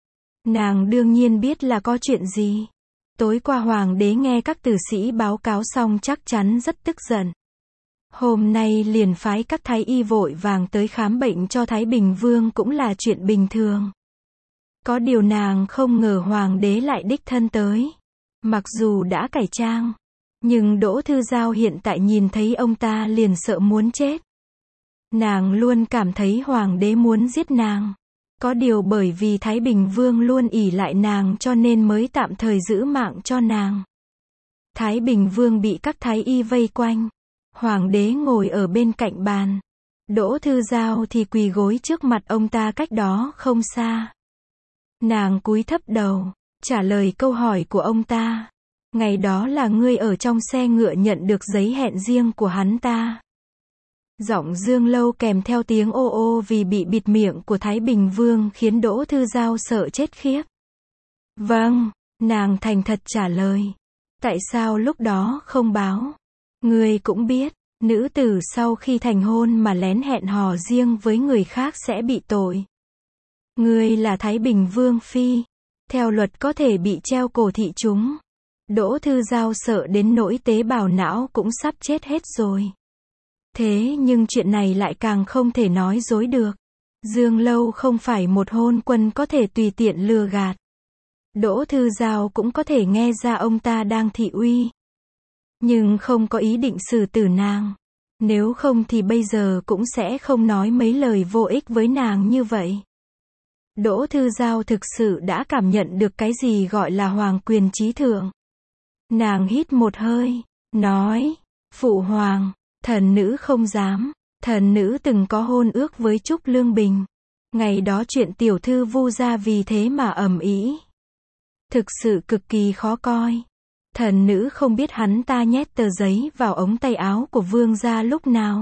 Nàng đương nhiên biết là có chuyện gì. Tối qua hoàng đế nghe các tử sĩ báo cáo xong chắc chắn rất tức giận. Hôm nay liền phái các thái y vội vàng tới khám bệnh cho Thái Bình Vương cũng là chuyện bình thường. Có điều nàng không ngờ hoàng đế lại đích thân tới. Mặc dù đã cải trang, nhưng Đỗ Thư Giao hiện tại nhìn thấy ông ta liền sợ muốn chết. Nàng luôn cảm thấy hoàng đế muốn giết nàng. Có điều bởi vì Thái Bình Vương luôn ỷ lại nàng cho nên mới tạm thời giữ mạng cho nàng. Thái Bình Vương bị các thái y vây quanh. Hoàng đế ngồi ở bên cạnh bàn. Đỗ Thư Giao thì quỳ gối trước mặt ông ta cách đó không xa. Nàng cúi thấp đầu, trả lời câu hỏi của ông ta. Ngày đó là ngươi ở trong xe ngựa nhận được giấy hẹn riêng của hắn ta. Giọng Dương Lâu kèm theo tiếng ô ô vì bị bịt miệng của Thái Bình Vương khiến Đỗ Thư Giao sợ chết khiếp. Vâng, nàng thành thật trả lời. Tại sao lúc đó không báo? Ngươi cũng biết, nữ tử sau khi thành hôn mà lén hẹn hò riêng với người khác sẽ bị tội. Ngươi là Thái Bình Vương phi, theo luật có thể bị treo cổ thị chúng. Đỗ Thư Giao sợ đến nỗi tế bào não cũng sắp chết hết rồi. Thế nhưng chuyện này lại càng không thể nói dối được. Dương Lâu không phải một hôn quân có thể tùy tiện lừa gạt. Đỗ Thư Giao cũng có thể nghe ra ông ta đang thị uy. Nhưng không có ý định xử tử nàng. Nếu không thì bây giờ cũng sẽ không nói mấy lời vô ích với nàng như vậy. Đỗ Thư Giao thực sự đã cảm nhận được cái gì gọi là hoàng quyền trí thượng. Nàng hít một hơi, nói, phụ hoàng, thần nữ không dám, thần nữ từng có hôn ước với Trúc Lương Bình. Ngày đó chuyện tiểu thư Vu gia vì thế mà ầm ĩ. Thực sự cực kỳ khó coi. Thần nữ không biết hắn ta nhét tờ giấy vào ống tay áo của vương gia lúc nào.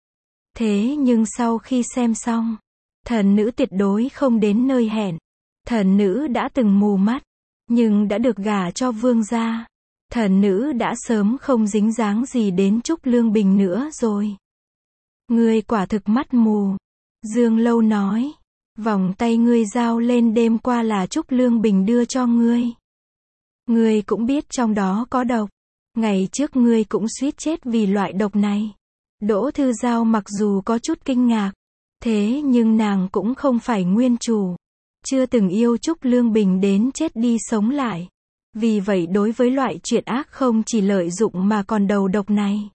Thế nhưng sau khi xem xong, thần nữ tuyệt đối không đến nơi hẹn. Thần nữ đã từng mù mắt, nhưng đã được gả cho vương gia. Thần nữ đã sớm không dính dáng gì đến Trúc Lương Bình nữa rồi. Ngươi quả thực mắt mù. Dương Lâu nói. Vòng tay ngươi giao lên đêm qua là Trúc Lương Bình đưa cho ngươi. Ngươi cũng biết trong đó có độc. Ngày trước ngươi cũng suýt chết vì loại độc này. Đỗ Thư Giao mặc dù có chút kinh ngạc. Thế nhưng nàng cũng không phải nguyên chủ. Chưa từng yêu Trúc Lương Bình đến chết đi sống lại. Vì vậy đối với loại chuyện ác không chỉ lợi dụng mà còn đầu độc này.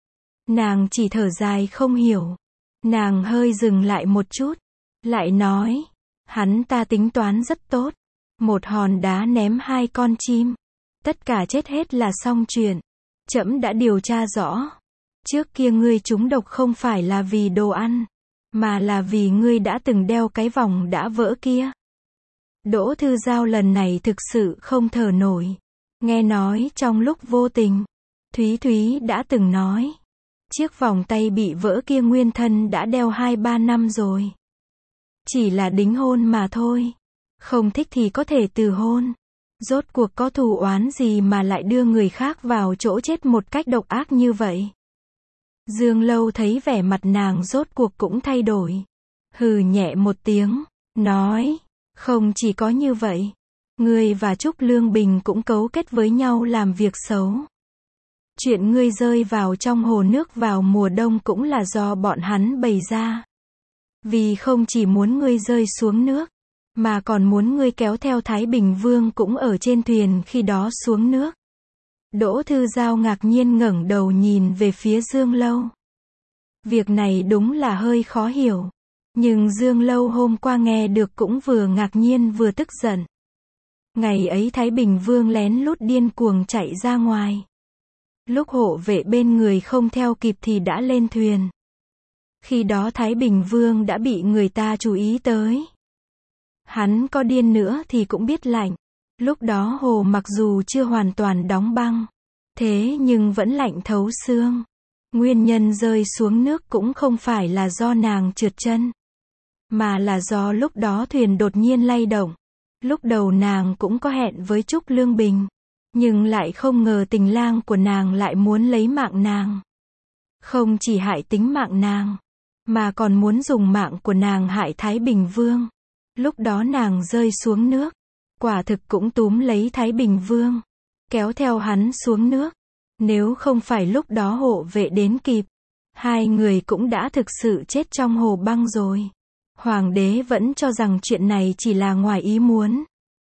Nàng chỉ thở dài không hiểu. Nàng hơi dừng lại một chút. Lại nói. Hắn ta tính toán rất tốt. Một hòn đá ném hai con chim. Tất cả chết hết là xong chuyện. Trẫm đã điều tra rõ. Trước kia ngươi trúng độc không phải là vì đồ ăn. Mà là vì ngươi đã từng đeo cái vòng đã vỡ kia. Đỗ Thư Giao lần này thực sự không thở nổi. Nghe nói trong lúc vô tình, Thúy Thúy đã từng nói. Chiếc vòng tay bị vỡ kia nguyên thân đã đeo hai ba năm rồi. Chỉ là đính hôn mà thôi. Không thích thì có thể từ hôn. Rốt cuộc có thù oán gì mà lại đưa người khác vào chỗ chết một cách độc ác như vậy? Dương Lâu thấy vẻ mặt nàng rốt cuộc cũng thay đổi. Hừ nhẹ một tiếng, nói, không chỉ có như vậy. Ngươi và Trúc Lương Bình cũng cấu kết với nhau làm việc xấu. Chuyện ngươi rơi vào trong hồ nước vào mùa đông cũng là do bọn hắn bày ra. Vì không chỉ muốn ngươi rơi xuống nước, mà còn muốn ngươi kéo theo Thái Bình Vương cũng ở trên thuyền khi đó xuống nước. Đỗ Thư Giao ngạc nhiên ngẩng đầu nhìn về phía Dương Lâu. Việc này đúng là hơi khó hiểu. Nhưng Dương Lâu hôm qua nghe được cũng vừa ngạc nhiên vừa tức giận. Ngày ấy Thái Bình Vương lén lút điên cuồng chạy ra ngoài. Lúc hộ vệ bên người không theo kịp thì đã lên thuyền. Khi đó Thái Bình Vương đã bị người ta chú ý tới. Hắn có điên nữa thì cũng biết lạnh. Lúc đó hồ mặc dù chưa hoàn toàn đóng băng, thế nhưng vẫn lạnh thấu xương. Nguyên nhân rơi xuống nước cũng không phải là do nàng trượt chân, mà là do lúc đó thuyền đột nhiên lay động. Lúc đầu nàng cũng có hẹn với Trúc Lương Bình, nhưng lại không ngờ tình lang của nàng lại muốn lấy mạng nàng. Không chỉ hại tính mạng nàng, mà còn muốn dùng mạng của nàng hại Thái Bình Vương. Lúc đó nàng rơi xuống nước, quả thực cũng túm lấy Thái Bình Vương, kéo theo hắn xuống nước. Nếu không phải lúc đó hộ vệ đến kịp, hai người cũng đã thực sự chết trong hồ băng rồi. Hoàng đế vẫn cho rằng chuyện này chỉ là ngoài ý muốn.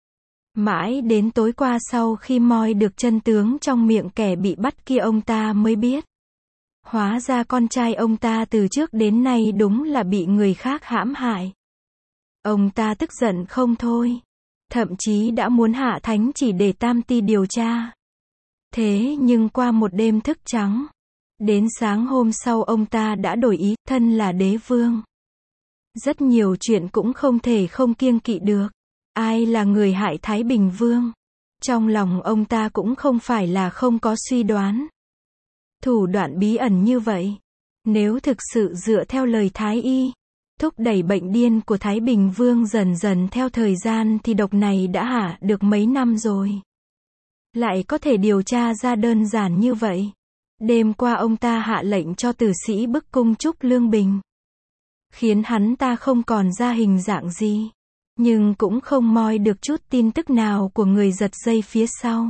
Mãi đến tối qua sau khi moi được chân tướng trong miệng kẻ bị bắt kia ông ta mới biết. Hóa ra con trai ông ta từ trước đến nay đúng là bị người khác hãm hại. Ông ta tức giận không thôi. Thậm chí đã muốn hạ thánh chỉ để Tam Ti điều tra. Thế nhưng qua một đêm thức trắng, đến sáng hôm sau ông ta đã đổi ý, thân là đế vương. Rất nhiều chuyện cũng không thể không kiêng kỵ được. Ai là người hại Thái Bình Vương? Trong lòng ông ta cũng không phải là không có suy đoán. Thủ đoạn bí ẩn như vậy, nếu thực sự dựa theo lời Thái Y, thúc đẩy bệnh điên của Thái Bình Vương dần dần theo thời gian thì độc này đã hạ được mấy năm rồi. Lại có thể điều tra ra đơn giản như vậy. Đêm qua ông ta hạ lệnh cho tử sĩ bức cung Trúc Lương Bình, khiến hắn ta không còn ra hình dạng gì, nhưng cũng không moi được chút tin tức nào của người giật dây phía sau.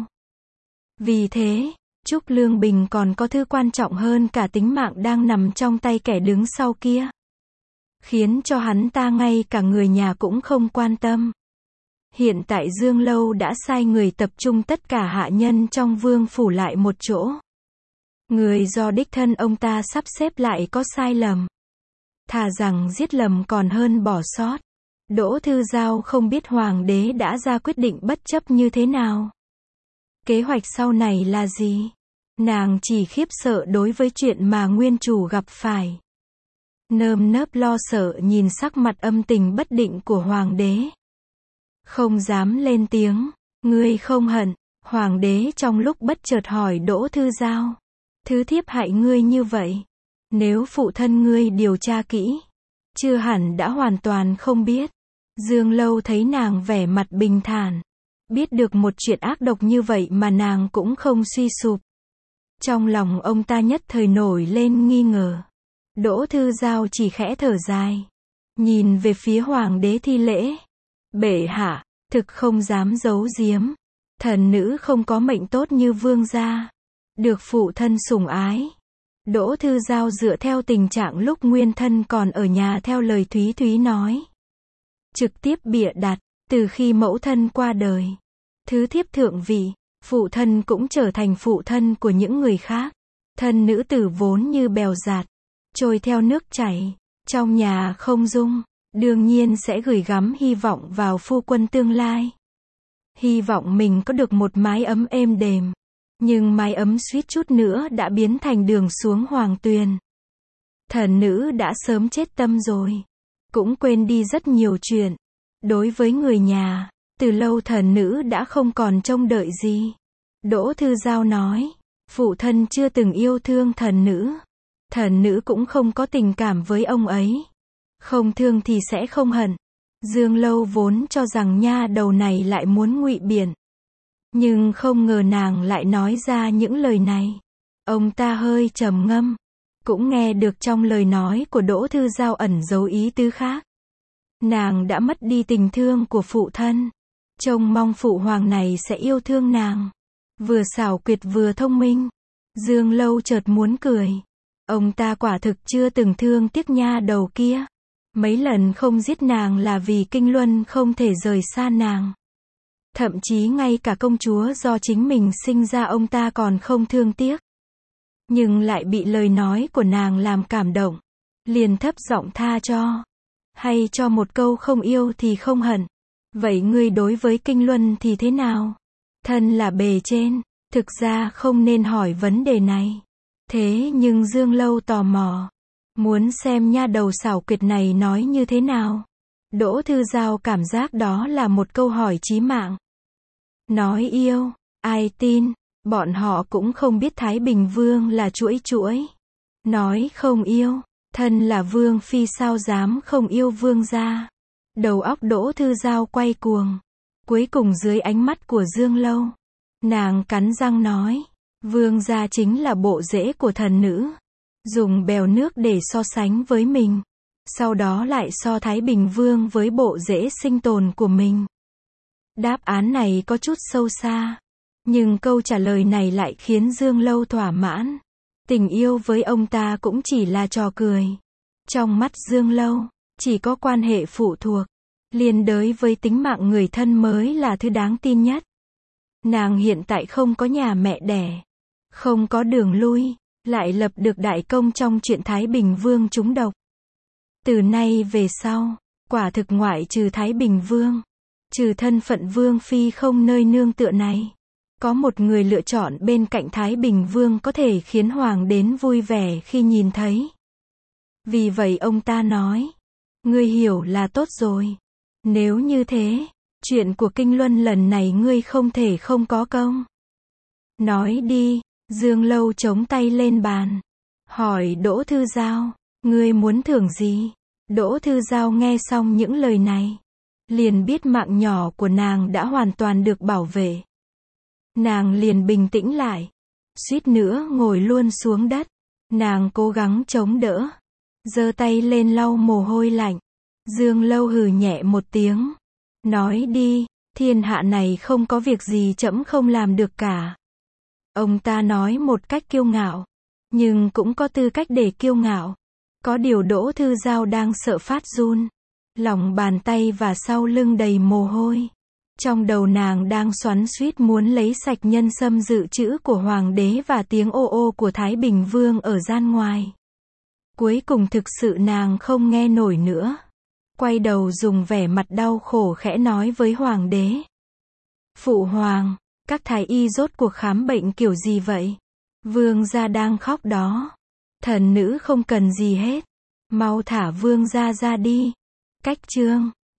Vì thế, Trúc Lương Bình còn có thứ quan trọng hơn cả tính mạng đang nằm trong tay kẻ đứng sau kia, khiến cho hắn ta ngay cả người nhà cũng không quan tâm. Hiện tại Dương Lâu đã sai người tập trung tất cả hạ nhân trong vương phủ lại một chỗ. Người do đích thân ông ta sắp xếp lại có sai lầm. Thà rằng giết lầm còn hơn bỏ sót. Đỗ Thư Giao không biết hoàng đế đã ra quyết định bất chấp như thế nào. Kế hoạch sau này là gì? Nàng chỉ khiếp sợ đối với chuyện mà nguyên chủ gặp phải. Nơm nớp lo sợ nhìn sắc mặt âm tình bất định của hoàng đế. Không dám lên tiếng. Ngươi không hận? Hoàng đế trong lúc bất chợt hỏi Đỗ Thư Giao. Thứ thiếp hại ngươi như vậy, nếu phụ thân ngươi điều tra kỹ, chưa hẳn đã hoàn toàn không biết. Dương Lâu thấy nàng vẻ mặt bình thản, biết được một chuyện ác độc như vậy mà nàng cũng không suy sụp. Trong lòng ông ta nhất thời nổi lên nghi ngờ. Đỗ Thư Giao chỉ khẽ thở dài, nhìn về phía hoàng đế thi lễ. Bệ hạ, thực không dám giấu giếm, thần nữ không có mệnh tốt như vương gia, được phụ thân sủng ái. Đỗ Thư Giao dựa theo tình trạng lúc nguyên thân còn ở nhà theo lời Thúy Thúy nói. Trực tiếp bịa đặt, từ khi mẫu thân qua đời, thứ thiếp thượng vị, phụ thân cũng trở thành phụ thân của những người khác. Thân nữ tử vốn như bèo dạt, trôi theo nước chảy, trong nhà không dung, đương nhiên sẽ gửi gắm hy vọng vào phu quân tương lai. Hy vọng mình có được một mái ấm êm đềm. Nhưng mái ấm suýt chút nữa đã biến thành đường xuống hoàng tuyền. Thần nữ đã sớm chết tâm rồi, cũng quên đi rất nhiều chuyện. Đối với người nhà, từ lâu thần nữ đã không còn trông đợi gì. Đỗ Thư Giao nói, phụ thân chưa từng yêu thương thần nữ. Thần nữ cũng không có tình cảm với ông ấy. Không thương thì sẽ không hận. Dương Lâu vốn cho rằng nha đầu này lại muốn ngụy biện. Nhưng không ngờ nàng lại nói ra những lời này. Ông ta hơi trầm ngâm. Cũng nghe được trong lời nói của Đỗ Thư Giao ẩn giấu ý tứ khác. Nàng đã mất đi tình thương của phụ thân. Trông mong phụ hoàng này sẽ yêu thương nàng. Vừa xảo quyệt vừa thông minh. Dương Lâu chợt muốn cười. Ông ta quả thực chưa từng thương tiếc nha đầu kia. Mấy lần không giết nàng là vì Kinh Luân không thể rời xa nàng. Thậm chí ngay cả công chúa do chính mình sinh ra ông ta còn không thương tiếc. Nhưng lại bị lời nói của nàng làm cảm động. Liền thấp giọng tha cho. Hay cho một câu không yêu thì không hận. Vậy ngươi đối với Kinh Luân thì thế nào? Thân là bề trên, thực ra không nên hỏi vấn đề này. Thế nhưng Dương Lâu tò mò. Muốn xem nha đầu xảo quyệt này nói như thế nào. Đỗ Thư Giao cảm giác đó là một câu hỏi chí mạng. Nói yêu, ai tin, bọn họ cũng không biết Thái Bình Vương là chuỗi chuỗi. Nói không yêu, thân là Vương Phi sao dám không yêu Vương gia. Đầu óc Đỗ Thư Giao quay cuồng. Cuối cùng dưới ánh mắt của Dương Lâu, nàng cắn răng nói, Vương gia chính là bộ rễ của thần nữ. Dùng bèo nước để so sánh với mình. Sau đó lại so Thái Bình Vương với bộ rễ sinh tồn của mình. Đáp án này có chút sâu xa. Nhưng câu trả lời này lại khiến Dương Lâu thỏa mãn. Tình yêu với ông ta cũng chỉ là trò cười. Trong mắt Dương Lâu, chỉ có quan hệ phụ thuộc. Liên đới với tính mạng người thân mới là thứ đáng tin nhất. Nàng hiện tại không có nhà mẹ đẻ. Không có đường lui. Lại lập được đại công trong chuyện Thái Bình Vương trúng độc. Từ nay về sau, quả thực ngoại trừ Thái Bình Vương, trừ thân phận Vương Phi không nơi nương tựa này, có một người lựa chọn bên cạnh Thái Bình Vương có thể khiến Hoàng đến vui vẻ khi nhìn thấy. Vì vậy ông ta nói, ngươi hiểu là tốt rồi. Nếu như thế, chuyện của Kinh Luân lần này ngươi không thể không có công. Nói đi. Dương Lâu chống tay lên bàn. Hỏi Đỗ Thư Giao, ngươi muốn thưởng gì? Đỗ Thư Giao nghe xong những lời này. Liền biết mạng nhỏ của nàng đã hoàn toàn được bảo vệ. Nàng liền bình tĩnh lại. Suýt nữa ngồi luôn xuống đất. Nàng cố gắng chống đỡ. Giơ tay lên lau mồ hôi lạnh. Dương Lâu hừ nhẹ một tiếng. Nói đi, thiên hạ này không có việc gì trẫm không làm được cả. Ông ta nói một cách kiêu ngạo, nhưng cũng có tư cách để kiêu ngạo. Có điều Đỗ Thư Giao đang sợ phát run, lòng bàn tay và sau lưng đầy mồ hôi. Trong đầu nàng đang xoắn xuýt muốn lấy sạch nhân sâm dự trữ của Hoàng đế và tiếng ô ô của Thái Bình Vương ở gian ngoài. Cuối cùng thực sự nàng không nghe nổi nữa. Quay đầu dùng vẻ mặt đau khổ khẽ nói với Hoàng đế. Phụ hoàng, các thái y rốt cuộc khám bệnh kiểu gì vậy? Vương gia đang khóc đó. Thần nữ không cần gì hết. Mau thả vương gia ra đi. Cách chương